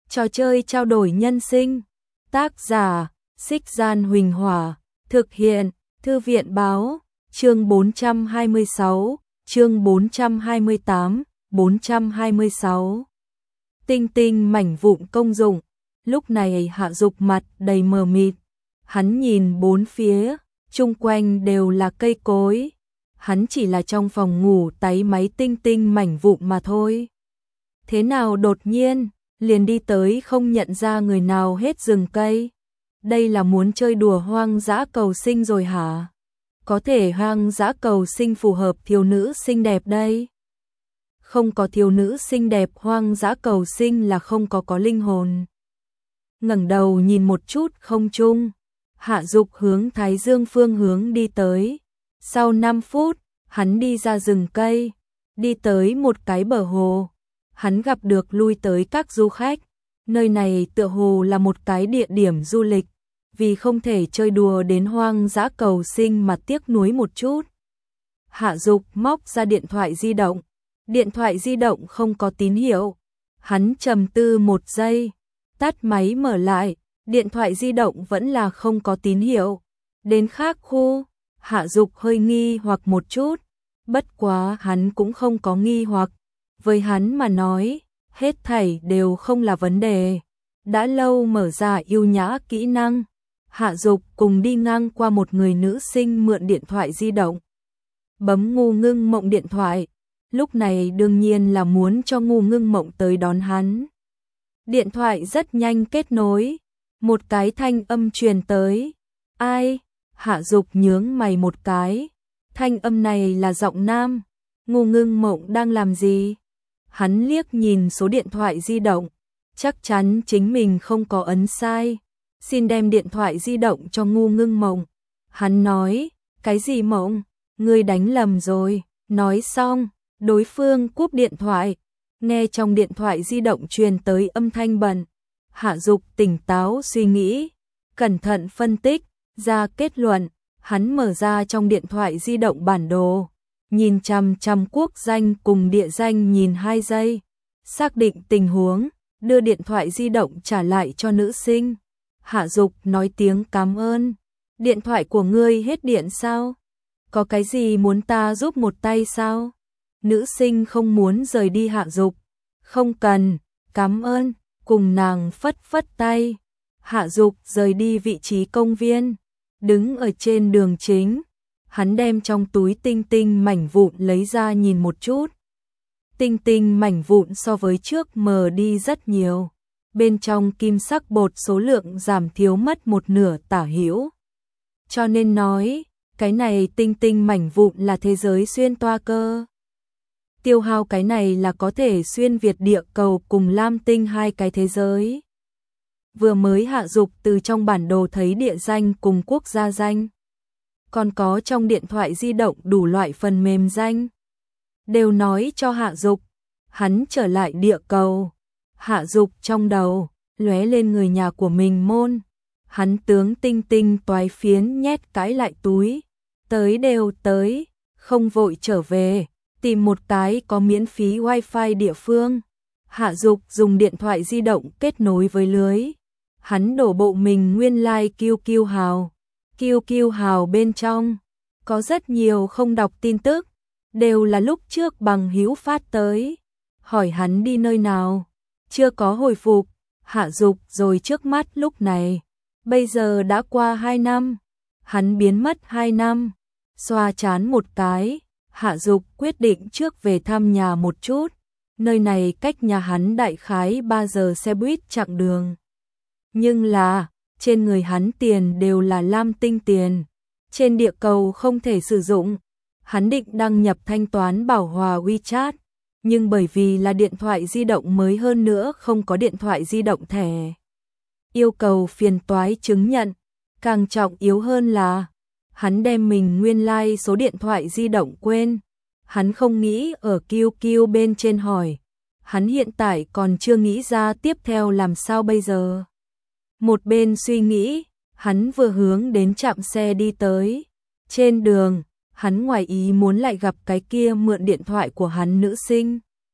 Trò chơi trao đổi nhân sinh. Tác giả: Xích Gian Huỳnh Hỏa. Thực hiện: Thư viện Báo. Chương 426, chương 428, 426. Tinh tinh mảnh vụn công dụng. Lúc này Hạ Dục mặt đầy mờ mịt. Hắn nhìn bốn phía, chung quanh đều là cây cối. Hắn chỉ là trong phòng ngủ táy máy tinh tinh mảnh vụn mà thôi. Thế nào đột nhiên liền đi tới không nhận ra người nào hết rừng cây. Đây là muốn chơi đùa hoang dã cầu sinh rồi hả? Có thể hoang dã cầu sinh phù hợp thiếu nữ xinh đẹp đây. Không có thiếu nữ xinh đẹp hoang dã cầu sinh là không có linh hồn. Ngẩng đầu nhìn một chút không trung, Hạ Dục hướng Thái Dương phương hướng đi tới. Sau 5 phút, hắn đi ra rừng cây, đi tới một cái bờ hồ. Hắn gặp được lui tới các du khách. Nơi này tựa hồ là một cái địa điểm du lịch, vì không thể chơi đùa đến hoang dã cầu sinh mà tiếc nuối một chút. Hạ Dục móc ra điện thoại di động. Điện thoại di động không có tín hiệu. Hắn trầm tư một giây, tắt máy mở lại, điện thoại di động vẫn là không có tín hiệu. Đến khác khu, Hạ Dục hơi nghi hoặc một chút, bất quá hắn cũng không có nghi hoặc. Với hắn mà nói, hết thảy đều không là vấn đề. Đã lâu mở ra yêu nhã kỹ năng, Hạ Dục cùng đi ngang qua một người nữ sinh mượn điện thoại di động. Bấm Ngu Ngưng Mộng điện thoại, lúc này đương nhiên là muốn cho Ngu Ngưng Mộng tới đón hắn. Điện thoại rất nhanh kết nối, một cái thanh âm truyền tới. Ai? Hạ Dục nhướng mày một cái. Thanh âm này là giọng nam. Ngu Ngưng Mộng đang làm gì? Hắn liếc nhìn số điện thoại di động, chắc chắn chính mình không có ấn sai. Xin đem điện thoại di động cho Ngu Ngưng Mộng. Hắn nói, cái gì Mộng? Ngươi đánh lầm rồi. Nói xong, đối phương cúp điện thoại. Nghe trong điện thoại di động truyền tới âm thanh bận. Hạ Dục tỉnh táo suy nghĩ, cẩn thận phân tích, ra kết luận. Hắn mở ra trong điện thoại di động bản đồ, nhìn chằm chằm quốc danh cùng địa danh nhìn 2 giây, xác định tình huống, đưa điện thoại di động trả lại cho nữ sinh. Hạ Dục nói tiếng cảm ơn. Điện thoại của ngươi hết điện sao? Có cái gì muốn ta giúp một tay sao? Nữ sinh không muốn rời đi Hạ Dục. Không cần, cảm ơn, cùng nàng phất phất tay. Hạ Dục rời đi vị trí công viên, đứng ở trên đường chính. Hắn đem trong túi tinh tinh mảnh vụn lấy ra nhìn một chút. Tinh tinh mảnh vụn so với trước mờ đi rất nhiều. Bên trong kim sắc bột số lượng giảm thiếu mất một nửa tả hữu. Cho nên nói, cái này tinh tinh mảnh vụn là thế giới xuyên toa cơ. Tiêu hao cái này là có thể xuyên việt địa cầu cùng lam tinh 2 cái thế giới. Vừa mới Hạ Dục từ trong bản đồ thấy địa danh cùng quốc gia danh. Còn có trong điện thoại di động đủ loại phần mềm danh. Đều nói cho Hạ Dục. Hắn trở lại địa cầu. Hạ Dục trong đầu lóe lên người nhà của mình môn. Hắn tướng tinh tinh toái phiến nhét cái lại túi. Tới đều tới, không vội trở về, tìm một cái có miễn phí wifi địa phương. Hạ Dục dùng điện thoại di động kết nối với lưới. Hắn đổ bộ mình nguyên like QQ hào. QQ hào bên trong có rất nhiều không đọc tin tức, đều là lúc trước bằng hữu phát tới. Hỏi hắn đi nơi nào, chưa có hồi phục. Hạ Dục rồi trước mắt lúc này, bây giờ đã qua 2 năm. Hắn biến mất 2 năm. Xoa chán một cái, Hạ Dục quyết định trước về thăm nhà một chút. Nơi này cách nhà hắn đại khái 3 giờ xe buýt chặng đường. Nhưng là, trên người hắn tiền đều là lam tinh tiền. Trên địa cầu không thể sử dụng. Hắn định đăng nhập thanh toán bảo hòa WeChat. Nhưng bởi vì là điện thoại di động mới hơn nữa không có điện thoại di động thẻ. Yêu cầu phiền toái chứng nhận. Càng trọng yếu hơn là hắn đem mình nguyên like số điện thoại di động quên. Hắn không nghĩ ở QQ bên trên hỏi. Hắn hiện tại còn chưa nghĩ ra tiếp theo làm sao bây giờ. Một bên suy nghĩ, hắn vừa hướng đến trạm xe đi tới. Trên đường, hắn ngoài ý muốn lại gặp cái kia mượn điện thoại của hắn nữ sinh.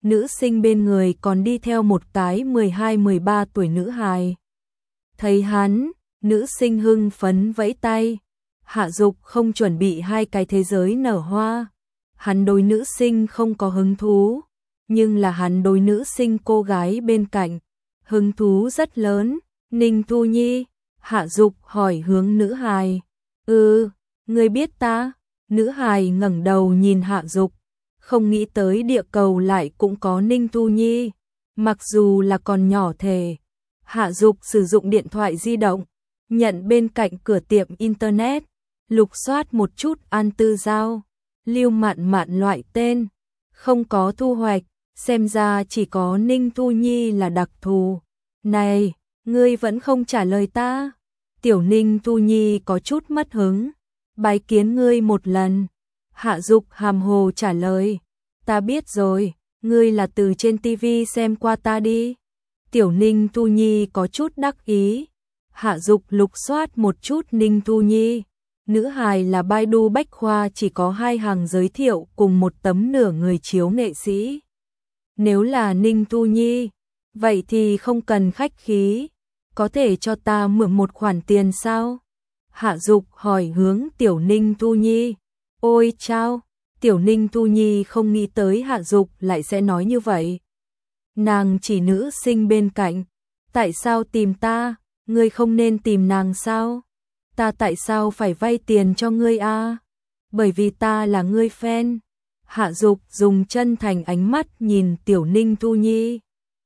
nữ sinh bên người còn đi theo một cái 12-13 tuổi nữ hài. Thấy hắn, nữ sinh hưng phấn vẫy tay. Hạ Dục không chuẩn bị hai cái thế giới nở hoa. Hắn đối nữ sinh không có hứng thú, nhưng là hắn đối nữ sinh cô gái bên cạnh hứng thú rất lớn. Ninh Thu Nhi, Hạ Dục hỏi hướng nữ hài. Ngươi biết ta? Nữ hài ngẩng đầu nhìn Hạ Dục, không nghĩ tới địa cầu lại cũng có Ninh Thu Nhi, mặc dù là còn nhỏ thể. Hạ Dục sử dụng điện thoại di động, nhận bên cạnh cửa tiệm internet, lục soát một chút An Tư Giao, Lưu Mạn Mạn loại tên, không có thu hoạch, xem ra chỉ có Ninh Thu Nhi là đặc thù. Này, ngươi vẫn không trả lời ta. Tiểu Ninh Thu Nhi có chút mất hứng. Bái kiến ngươi một lần. Hạ Dục hàm hồ trả lời. Ta biết rồi, ngươi là từ trên tivi xem qua ta đi. Tiểu Ninh Thu Nhi có chút đắc ý. Hạ Dục lục soát một chút Ninh Thu Nhi. Nữ hài là Baidu Bách Khoa chỉ có 2 hàng giới thiệu cùng một tấm nửa người chiếu nghệ sĩ. Nếu là Ninh Thu Nhi, vậy thì không cần khách khí. Có thể cho ta mượn một khoản tiền sao? Hạ Dục hỏi hướng Tiểu Ninh Thu Nhi. Ôi chao, Tiểu Ninh Thu Nhi không nghĩ tới Hạ Dục lại sẽ nói như vậy. Nàng chỉ nữ sinh bên cạnh. Tại sao tìm ta? Ngươi không nên tìm nàng sao? Ta tại sao phải vay tiền cho ngươi a? Bởi vì ta là ngươi fan. Hạ Dục dùng chân thành ánh mắt nhìn Tiểu Ninh Thu Nhi.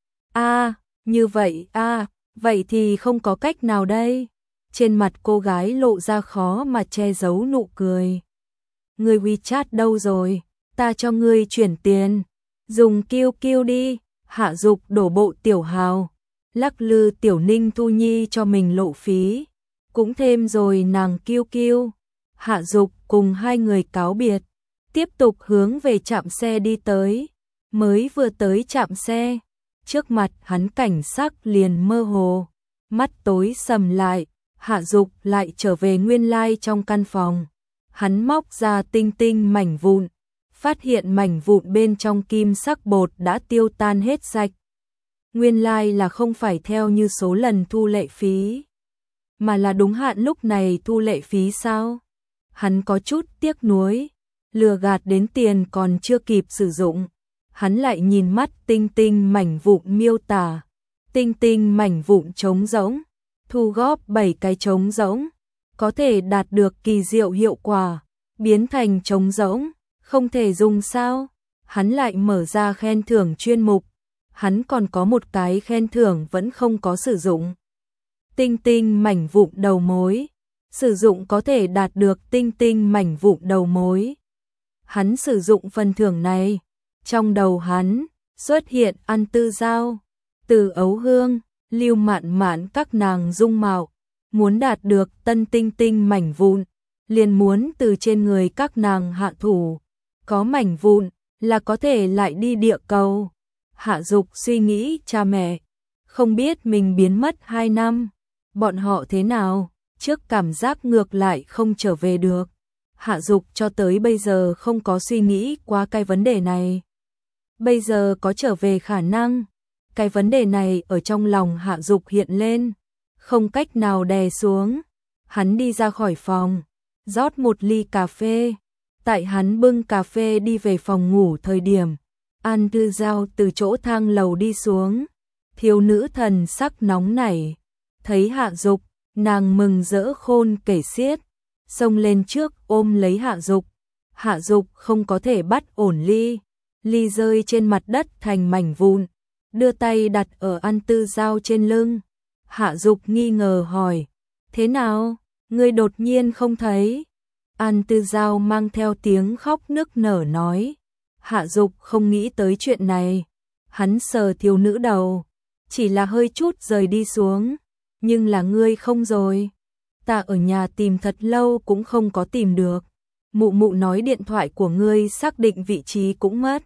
Như vậy vậy thì không có cách nào đây. Trên mặt cô gái lộ ra khó mà che giấu nụ cười. Ngươi WeChat đâu rồi? Ta cho ngươi chuyển tiền. Dùng QQ đi. Hạ Dục đổ bộ tiểu hào, lắc lư Tiểu Ninh Thu Nhi cho mình lộ phí. Cũng thêm rồi nàng QQ. Hạ Dục cùng hai người cáo biệt, tiếp tục hướng về trạm xe đi tới. Mới vừa tới trạm xe, trước mặt hắn cảnh sắc liền mơ hồ, mắt tối sầm lại. Hạ Dục lại trở về nguyên lai trong căn phòng. Hắn móc ra tinh tinh mảnh vụn, phát hiện mảnh vụn bên trong kim sắc bột đã tiêu tan hết sạch. Nguyên lai là không phải theo như số lần thu lệ phí, mà là đúng hạn lúc này thu lệ phí sao? Hắn có chút tiếc nuối, lừa gạt đến tiền còn chưa kịp sử dụng. Hắn lại nhìn mắt tinh tinh mảnh vụn miêu tả. Tinh tinh mảnh vụn trống rỗng, thu góp 7 cái trống rỗng, có thể đạt được kỳ diệu hiệu quả, biến thành trống rỗng, không thể dùng sao? Hắn lại mở ra khen thưởng chuyên mục. Hắn còn có một cái khen thưởng vẫn không có sử dụng. Tinh tinh mảnh vụn đầu mối, sử dụng có thể đạt được tinh tinh mảnh vụn đầu mối. Hắn sử dụng phần thưởng này, trong đầu hắn xuất hiện An Tư Giao, Từ Ấu Hương, Lưu Mạn Mạn các nàng dung mạo. Muốn đạt được tân tinh tinh mảnh vụn, liền muốn từ trên người các nàng hạ thủ. Có mảnh vụn là có thể lại đi địa cầu. Hạ Dục suy nghĩ cha mẹ, không biết mình biến mất 2 năm, bọn họ thế nào, trước cảm giác ngược lại không trở về được. Hạ Dục cho tới bây giờ không có suy nghĩ qua cái vấn đề này. Bây giờ có trở về khả năng. Cái vấn đề này ở trong lòng Hạ Dục hiện lên, không cách nào đè xuống. Hắn đi ra khỏi phòng, rót một ly cà phê. Tại hắn bưng cà phê đi về phòng ngủ thời điểm, An Tư Giao từ chỗ thang lầu đi xuống. Thiếu nữ thần sắc nóng nảy, thấy Hạ Dục, nàng mừng rỡ khôn kể xiết, xông lên trước ôm lấy Hạ Dục. Hạ Dục không có thể bắt ổn ly, ly rơi trên mặt đất thành mảnh vụn, đưa tay đặt ở An Tư Giao trên lưng. Hạ Dục nghi ngờ hỏi, thế nào, ngươi đột nhiên không thấy? An Tư Giao mang theo tiếng khóc nức nở nói. Hạ Dục không nghĩ tới chuyện này. Hắn sờ thiếu nữ đầu, chỉ là hơi chút rời đi xuống. Nhưng là ngươi không rồi. Ta ở nhà tìm thật lâu cũng không có tìm được. Mụ mụ nói điện thoại của ngươi xác định vị trí cũng mất.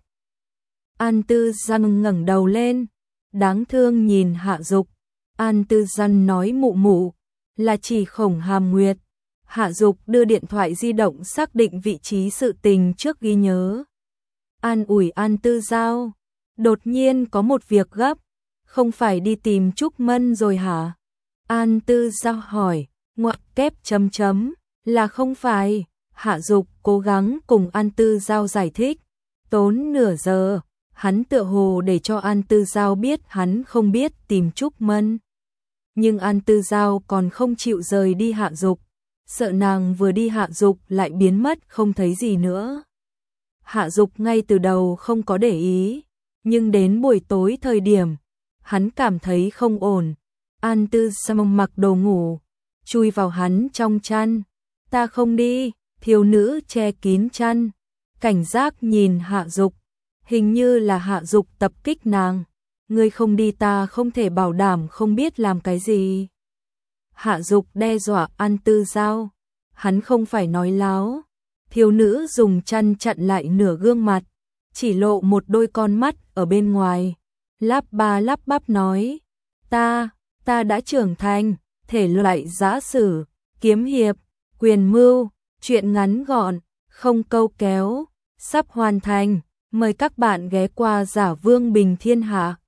An Tư Giang ngẩng đầu lên, đáng thương nhìn Hạ Dục. An Tư Giang nói mụ mụ là chỉ Khổng Hàm Nguyệt. Hạ Dục đưa điện thoại di động xác định vị trí sự tình trước ghi nhớ. An ủi An Tư Giao, Đột nhiên có một việc gấp, không phải đi tìm Trúc Mân rồi hả? An Tư Giao hỏi, ngoặc kép chấm chấm, là không phải. Hạ Dục cố gắng cùng An Tư Giao giải thích, tốn nửa giờ, hắn tựa hồ để cho An Tư Giao biết hắn không biết tìm Trúc Mân. Nhưng An Tư Giao còn không chịu rời đi Hạ Dục, sợ nàng vừa đi Hạ Dục lại biến mất không thấy gì nữa. Hạ Dục ngay từ đầu không có để ý, nhưng đến buổi tối thời điểm, hắn cảm thấy không ổn. An Tư Giao mặc đồ ngủ, chui vào hắn trong chăn. Ta không đi, thiếu nữ che kín chăn, cảnh giác nhìn Hạ Dục, hình như là Hạ Dục tập kích nàng. Ngươi không đi ta không thể bảo đảm không biết làm cái gì. Hạ Dục đe dọa An Tư Giao, hắn không phải nói láo. Thiếu nữ dùng chăn chặn lại nửa gương mặt, chỉ lộ một đôi con mắt ở bên ngoài, lắp ba lắp bắp nói, ta đã trưởng thành, thể loại giã sử, kiếm hiệp, quyền mưu, chuyện ngắn gọn, không câu kéo, sắp hoàn thành, mời các bạn ghé qua Giả Vương Bình Thiên Hạ.